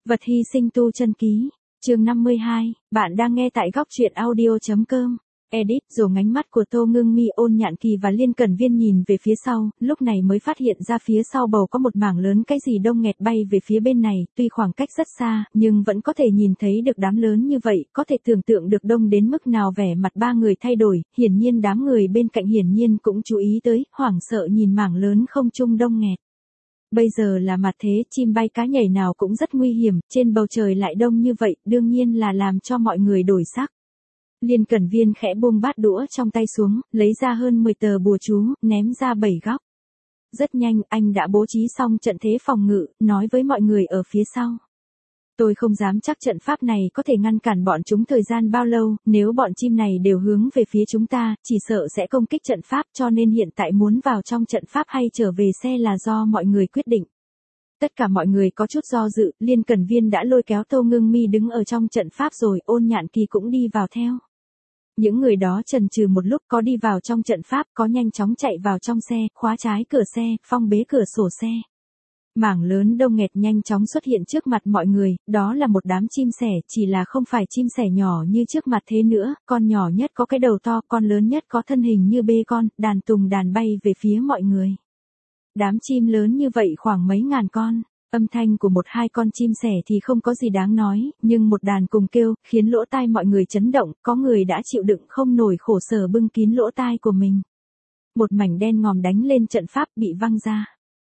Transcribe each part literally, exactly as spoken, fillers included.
Vật hy sinh tu chân ký, chương năm mươi hai, bạn đang nghe tại góc truyện audio.com. Edit. Rồi ngánh mắt của Tô Ngưng Mi, Ôn Nhạn Kỳ và Liên Cẩn Viên nhìn về phía sau, lúc này mới phát hiện ra phía sau bầu có một mảng lớn cái gì đông nghẹt bay về phía bên này, tuy khoảng cách rất xa, nhưng vẫn có thể nhìn thấy được đám lớn như vậy, có thể tưởng tượng được đông đến mức nào. Vẻ mặt ba người thay đổi, hiển nhiên đám người bên cạnh hiển nhiên cũng chú ý tới, hoảng sợ nhìn mảng lớn không trung đông nghẹt. Bây giờ là mặt thế, chim bay cá nhảy nào cũng rất nguy hiểm, trên bầu trời lại đông như vậy, đương nhiên là làm cho mọi người đổi sắc. Liên Cẩn Viên khẽ buông bát đũa trong tay xuống, lấy ra hơn mười tờ bùa chú, ném ra bảy góc. Rất nhanh, anh đã bố trí xong trận thế phòng ngự, nói với mọi người ở phía sau. Tôi không dám chắc trận pháp này có thể ngăn cản bọn chúng thời gian bao lâu, nếu bọn chim này đều hướng về phía chúng ta, chỉ sợ sẽ công kích trận pháp, cho nên hiện tại muốn vào trong trận pháp hay trở về xe là do mọi người quyết định. Tất cả mọi người có chút do dự, Liên Cẩn Viên đã lôi kéo Tô Ngưng Mi đứng ở trong trận pháp rồi, Ôn Nhạn Kỳ cũng đi vào theo. Những người đó chần chừ một lúc, có đi vào trong trận pháp, có nhanh chóng chạy vào trong xe, khóa trái cửa xe, phong bế cửa sổ xe. Mảng lớn đông nghẹt nhanh chóng xuất hiện trước mặt mọi người, đó là một đám chim sẻ, chỉ là không phải chim sẻ nhỏ như trước mặt thế nữa, con nhỏ nhất có cái đầu to, con lớn nhất có thân hình như bê con, đàn tùng đàn bay về phía mọi người. Đám chim lớn như vậy khoảng mấy ngàn con, âm thanh của một hai con chim sẻ thì không có gì đáng nói, nhưng một đàn cùng kêu, khiến lỗ tai mọi người chấn động, có người đã chịu đựng không nổi khổ sở bưng kín lỗ tai của mình. Một mảnh đen ngòm đánh lên trận pháp bị văng ra.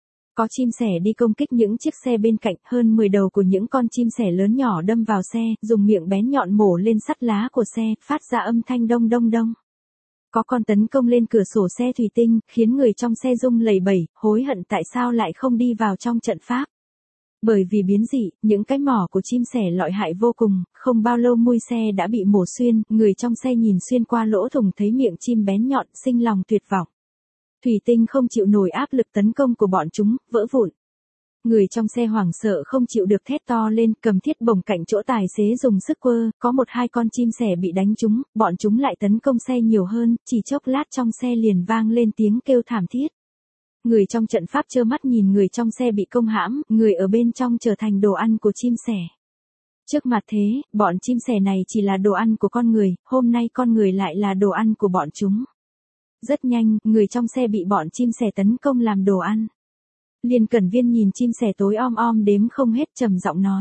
Có chim sẻ đi công kích những chiếc xe bên cạnh, hơn mười đầu của những con chim sẻ lớn nhỏ đâm vào xe, dùng miệng bén nhọn mổ lên sắt lá của xe, phát ra âm thanh đông đông đông. Có con tấn công lên cửa sổ xe thủy tinh, khiến người trong xe rung lẩy bẩy, hối hận tại sao lại không đi vào trong trận pháp. Bởi vì biến dị, những cái mỏ của chim sẻ lợi hại vô cùng, không bao lâu mui xe đã bị mổ xuyên, người trong xe nhìn xuyên qua lỗ thủng thấy miệng chim bén nhọn, sinh lòng tuyệt vọng. Thủy tinh không chịu nổi áp lực tấn công của bọn chúng, vỡ vụn. Người trong xe hoảng sợ không chịu được thét to lên, cầm thiết bổng cạnh chỗ tài xế dùng sức quơ, có một hai con chim sẻ bị đánh trúng, bọn chúng lại tấn công xe nhiều hơn, chỉ chốc lát trong xe liền vang lên tiếng kêu thảm thiết. Người trong trận pháp trơ mắt nhìn người trong xe bị công hãm, người ở bên trong trở thành đồ ăn của chim sẻ. Trước mặt thế, bọn chim sẻ này chỉ là đồ ăn của con người, hôm nay con người lại là đồ ăn của bọn chúng. Rất nhanh, người trong xe bị bọn chim sẻ tấn công làm đồ ăn. Liên Cẩn Viên nhìn chim sẻ tối om om đếm không hết, trầm giọng nói.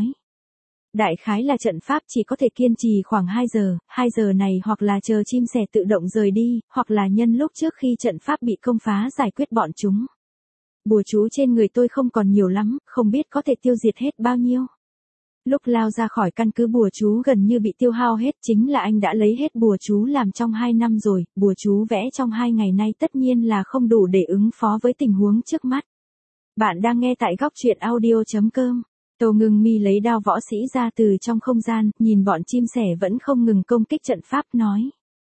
Đại khái là trận pháp chỉ có thể kiên trì khoảng hai giờ, hai giờ này hoặc là chờ chim sẻ tự động rời đi, hoặc là nhân lúc trước khi trận pháp bị công phá giải quyết bọn chúng. Bùa chú trên người tôi không còn nhiều lắm, không biết có thể tiêu diệt hết bao nhiêu. Lúc lao ra khỏi căn cứ bùa chú gần như bị tiêu hao hết, chính là anh đã lấy hết bùa chú làm trong hai năm rồi, bùa chú vẽ trong hai ngày nay tất nhiên là không đủ để ứng phó với tình huống trước mắt. Bạn đang nghe tại góc truyện audio.com. Tô Ngưng Mi lấy đao võ sĩ ra từ trong không gian, nhìn bọn chim sẻ vẫn không ngừng công kích trận pháp, nói.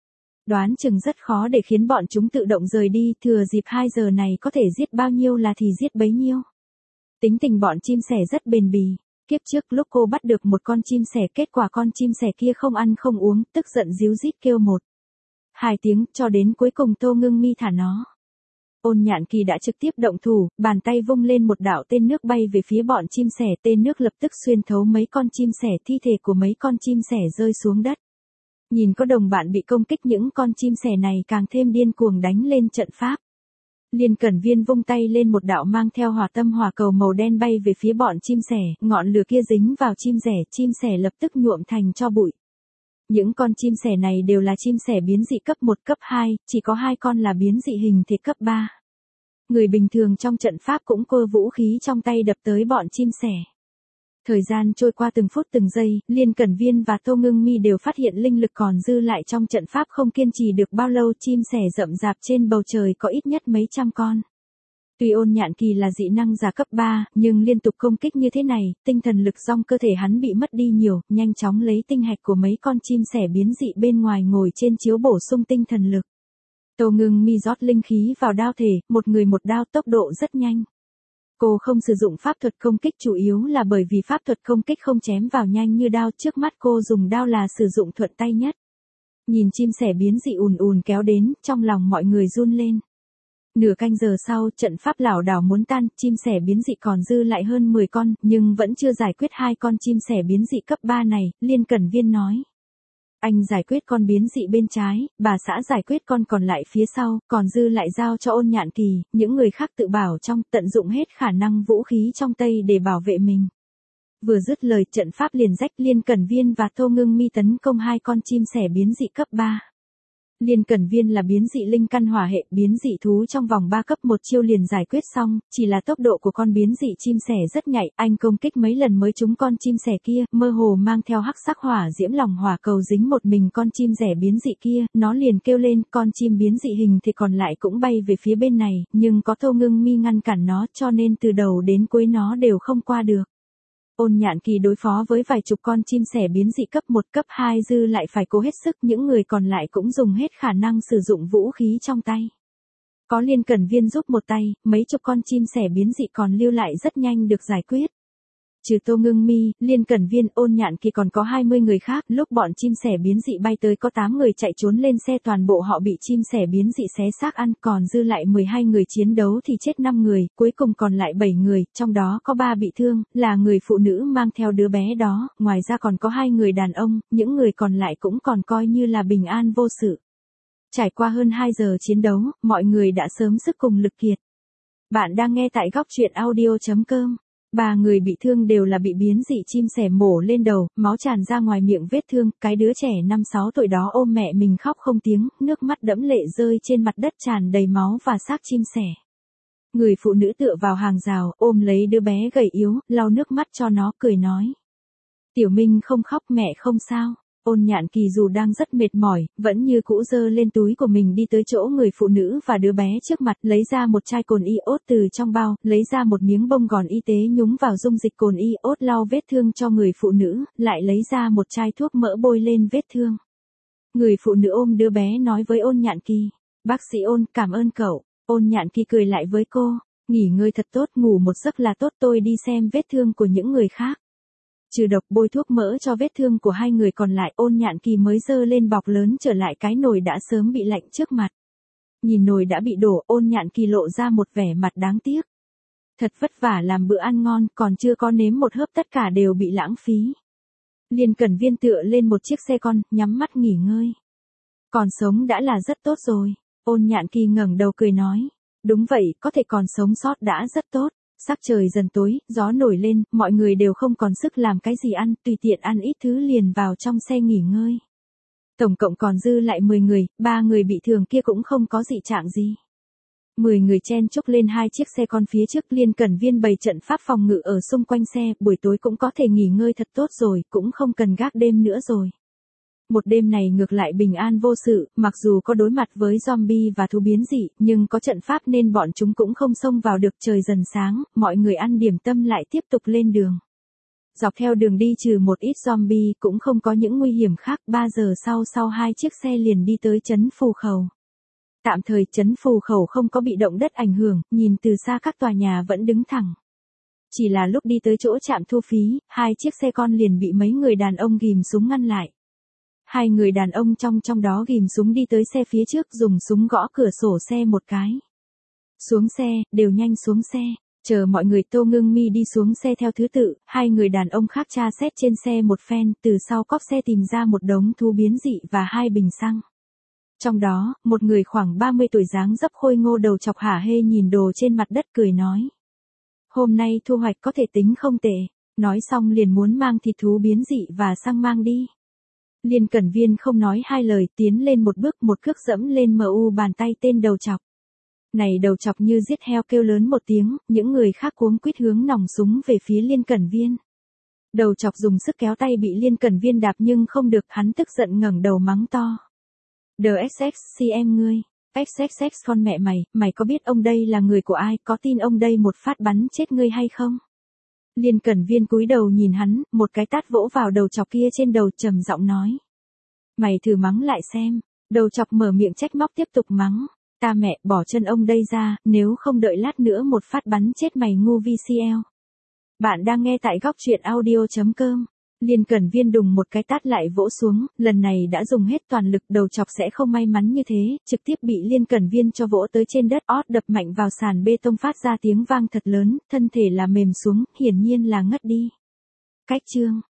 Đoán chừng rất khó để khiến bọn chúng tự động rời đi, thừa dịp hai giờ này có thể giết bao nhiêu là thì giết bấy nhiêu. Tính tình bọn chim sẻ rất bền bỉ. Kiếp trước lúc cô bắt được một con chim sẻ, kết quả con chim sẻ kia không ăn không uống, tức giận ríu rít kêu một, hai tiếng, cho đến cuối cùng Tô Ngưng Mi thả nó. Ôn Nhạn Kỳ đã trực tiếp động thủ, bàn tay vung lên một đạo tên nước bay về phía bọn chim sẻ, tên nước lập tức xuyên thấu mấy con chim sẻ, thi thể của mấy con chim sẻ rơi xuống đất. Nhìn có đồng bạn bị công kích, những con chim sẻ này càng thêm điên cuồng đánh lên trận pháp. Liên Cẩn Viên vung tay lên một đạo mang theo hỏa tâm hỏa cầu màu đen bay về phía bọn chim sẻ, ngọn lửa kia dính vào chim sẻ, chim sẻ lập tức nhuộm thành tro bụi. Những con chim sẻ này đều là chim sẻ biến dị cấp một, cấp hai, chỉ có hai con là biến dị hình thể cấp ba. Người bình thường trong trận pháp cũng cơ vũ khí trong tay đập tới bọn chim sẻ. Thời gian trôi qua từng phút từng giây, Liên Cẩn Viên và Tô Ngưng Mi đều phát hiện linh lực còn dư lại trong trận pháp không kiên trì được bao lâu, chim sẻ rậm rạp trên bầu trời có ít nhất mấy trăm con. Tuy Ôn Nhạn Kỳ là dị năng giả cấp ba, nhưng liên tục công kích như thế này, tinh thần lực trong cơ thể hắn bị mất đi nhiều, nhanh chóng lấy tinh hạch của mấy con chim sẻ biến dị bên ngoài ngồi trên chiếu bổ sung tinh thần lực. Tô Ngưng Mi rót linh khí vào đao thể, một người một đao, tốc độ rất nhanh. Cô không sử dụng pháp thuật công kích chủ yếu là bởi vì pháp thuật công kích không chém vào nhanh như đao, trước mắt cô dùng đao là sử dụng thuận tay nhất. Nhìn chim sẻ biến dị ùn ùn kéo đến, trong lòng mọi người run lên. Nửa canh giờ sau, trận pháp lảo đảo muốn tan, chim sẻ biến dị còn dư lại hơn mười con, nhưng vẫn chưa giải quyết hai con chim sẻ biến dị cấp ba này, Liên Cẩn Viên nói. Anh giải quyết con biến dị bên trái, bà xã giải quyết con còn lại phía sau, còn dư lại giao cho Ôn Nhạn Kỳ, những người khác tự bảo trong, tận dụng hết khả năng vũ khí trong tay để bảo vệ mình. Vừa dứt lời, trận pháp liền rách, Liên Cẩn Viên và Tô Ngưng Mi tấn công hai con chim sẻ biến dị cấp ba. Liên Cẩn Viên là biến dị linh căn hỏa hệ, biến dị thú trong vòng ba cấp một chiêu liền giải quyết xong, chỉ là tốc độ của con biến dị chim sẻ rất nhạy, anh công kích mấy lần mới trúng con chim sẻ kia, mơ hồ mang theo hắc sắc hỏa diễm lòng hỏa cầu dính một mình con chim sẻ biến dị kia, nó liền kêu lên, con chim biến dị hình thì còn lại cũng bay về phía bên này, nhưng có Tô Ngưng Mi ngăn cản nó, cho nên từ đầu đến cuối nó đều không qua được. Ôn Nhạn Kỳ đối phó với vài chục con chim sẻ biến dị cấp một cấp hai dư lại phải cố hết sức, những người còn lại cũng dùng hết khả năng sử dụng vũ khí trong tay. Có Liên Cẩn Viên giúp một tay, mấy chục con chim sẻ biến dị còn lưu lại rất nhanh được giải quyết. Trừ Tô Ngưng Mi, Liên Cẩn Viên, Ôn Nhạn Kỳ còn có hai mươi người khác, lúc bọn chim sẻ biến dị bay tới có tám người chạy trốn lên xe, toàn bộ họ bị chim sẻ biến dị xé xác ăn, còn dư lại mười hai người chiến đấu thì chết năm người, cuối cùng còn lại bảy người, trong đó có ba bị thương, là người phụ nữ mang theo đứa bé đó, ngoài ra còn có hai người đàn ông, những người còn lại cũng còn coi như là bình an vô sự. Trải qua hơn hai giờ chiến đấu, mọi người đã sớm sức cùng lực kiệt. Bạn đang nghe tại góc truyện audio chấm com. Ba người bị thương đều là bị biến dị chim sẻ mổ lên đầu, máu tràn ra ngoài miệng vết thương, cái đứa trẻ năm sáu tuổi đó ôm mẹ mình khóc không tiếng, nước mắt đẫm lệ rơi trên mặt đất tràn đầy máu và xác chim sẻ. Người phụ nữ tựa vào hàng rào, ôm lấy đứa bé gầy yếu, lau nước mắt cho nó, cười nói. Tiểu Minh không khóc, mẹ không sao. Ôn Nhạn Kỳ dù đang rất mệt mỏi, vẫn như cũ giơ lên túi của mình đi tới chỗ người phụ nữ và đứa bé trước mặt, lấy ra một chai cồn iốt từ trong bao, lấy ra một miếng bông gòn y tế nhúng vào dung dịch cồn iốt lau vết thương cho người phụ nữ, lại lấy ra một chai thuốc mỡ bôi lên vết thương. Người phụ nữ ôm đứa bé nói với Ôn Nhạn Kỳ, bác sĩ Ôn, cảm ơn cậu. Ôn Nhạn Kỳ cười lại với cô, nghỉ ngơi thật tốt, ngủ một giấc là tốt, tôi đi xem vết thương của những người khác. Trừ độc bôi thuốc mỡ cho vết thương của hai người còn lại, Ôn Nhạn Kỳ mới dơ lên bọc lớn trở lại cái nồi đã sớm bị lạnh trước mặt. Nhìn nồi đã bị đổ, Ôn Nhạn Kỳ lộ ra một vẻ mặt đáng tiếc. Thật vất vả làm bữa ăn ngon, còn chưa có nếm một hớp tất cả đều bị lãng phí. Liên Cẩn Viên tựa lên một chiếc xe con, nhắm mắt nghỉ ngơi. Còn sống đã là rất tốt rồi. Ôn Nhạn Kỳ ngẩng đầu cười nói. Đúng vậy, có thể còn sống sót đã rất tốt. Sắc trời dần tối, gió nổi lên, mọi người đều không còn sức làm cái gì ăn, tùy tiện ăn ít thứ liền vào trong xe nghỉ ngơi. Tổng cộng còn dư lại mười người, ba người bị thương kia cũng không có dị trạng gì. mười người chen chúc lên hai chiếc xe con phía trước, Liên Cẩn Viên bày trận pháp phòng ngự ở xung quanh xe, buổi tối cũng có thể nghỉ ngơi thật tốt rồi, cũng không cần gác đêm nữa rồi. Một đêm này ngược lại bình an vô sự, mặc dù có đối mặt với zombie và thú biến dị, nhưng có trận pháp nên bọn chúng cũng không xông vào được. Trời dần sáng, mọi người ăn điểm tâm lại tiếp tục lên đường. Dọc theo đường đi trừ một ít zombie cũng không có những nguy hiểm khác, ba giờ sau sau hai chiếc xe liền đi tới trấn Phù Khẩu. Tạm thời trấn Phù Khẩu không có bị động đất ảnh hưởng, nhìn từ xa các tòa nhà vẫn đứng thẳng. Chỉ là lúc đi tới chỗ trạm thu phí, hai chiếc xe con liền bị mấy người đàn ông ghim súng ngăn lại. Hai người đàn ông trong trong đó ghim súng đi tới xe phía trước, dùng súng gõ cửa sổ xe một cái. Xuống xe, đều nhanh xuống xe. Chờ mọi người, Tô Ngưng Mi đi xuống xe theo thứ tự, hai người đàn ông khác tra xét trên xe một phen, từ sau cốp xe tìm ra một đống thú biến dị và hai bình xăng. Trong đó, một người khoảng ba mươi tuổi dáng dấp khôi ngô đầu chọc hả hê nhìn đồ trên mặt đất cười nói. Hôm nay thu hoạch có thể tính không tệ. Nói xong liền muốn mang thịt thú biến dị và xăng mang đi. Liên Cẩn Viên không nói hai lời, tiến lên một bước, một cước dẫm lên mu bàn tay tên đầu chọc. Này đầu chọc như giết heo kêu lớn một tiếng, những người khác cuống quýt hướng nòng súng về phía Liên Cẩn Viên. Đầu chọc dùng sức kéo tay bị Liên Cẩn Viên đạp nhưng không được, hắn tức giận ngẩng đầu mắng to. đê ét ích xê em ngươi, ích ích ích con mẹ mày, mày có biết ông đây là người của ai, có tin ông đây một phát bắn chết ngươi hay không? Liên Cẩn Viên cúi đầu nhìn hắn, một cái tát vỗ vào đầu chọc kia trên đầu, trầm giọng nói. Mày thử mắng lại xem. Đầu chọc mở miệng trách móc tiếp tục mắng. Ta mẹ, bỏ chân ông đây ra, nếu không đợi lát nữa một phát bắn chết mày ngu vê xê lờ. Bạn đang nghe tại góc truyện audio chấm com. Liên Cẩn Viên đùng một cái tát lại vỗ xuống, lần này đã dùng hết toàn lực, đầu chọc sẽ không may mắn như thế, trực tiếp bị Liên Cẩn Viên cho vỗ tới trên đất, ót đập mạnh vào sàn bê tông phát ra tiếng vang thật lớn, thân thể là mềm xuống, hiển nhiên là ngất đi. Cách chương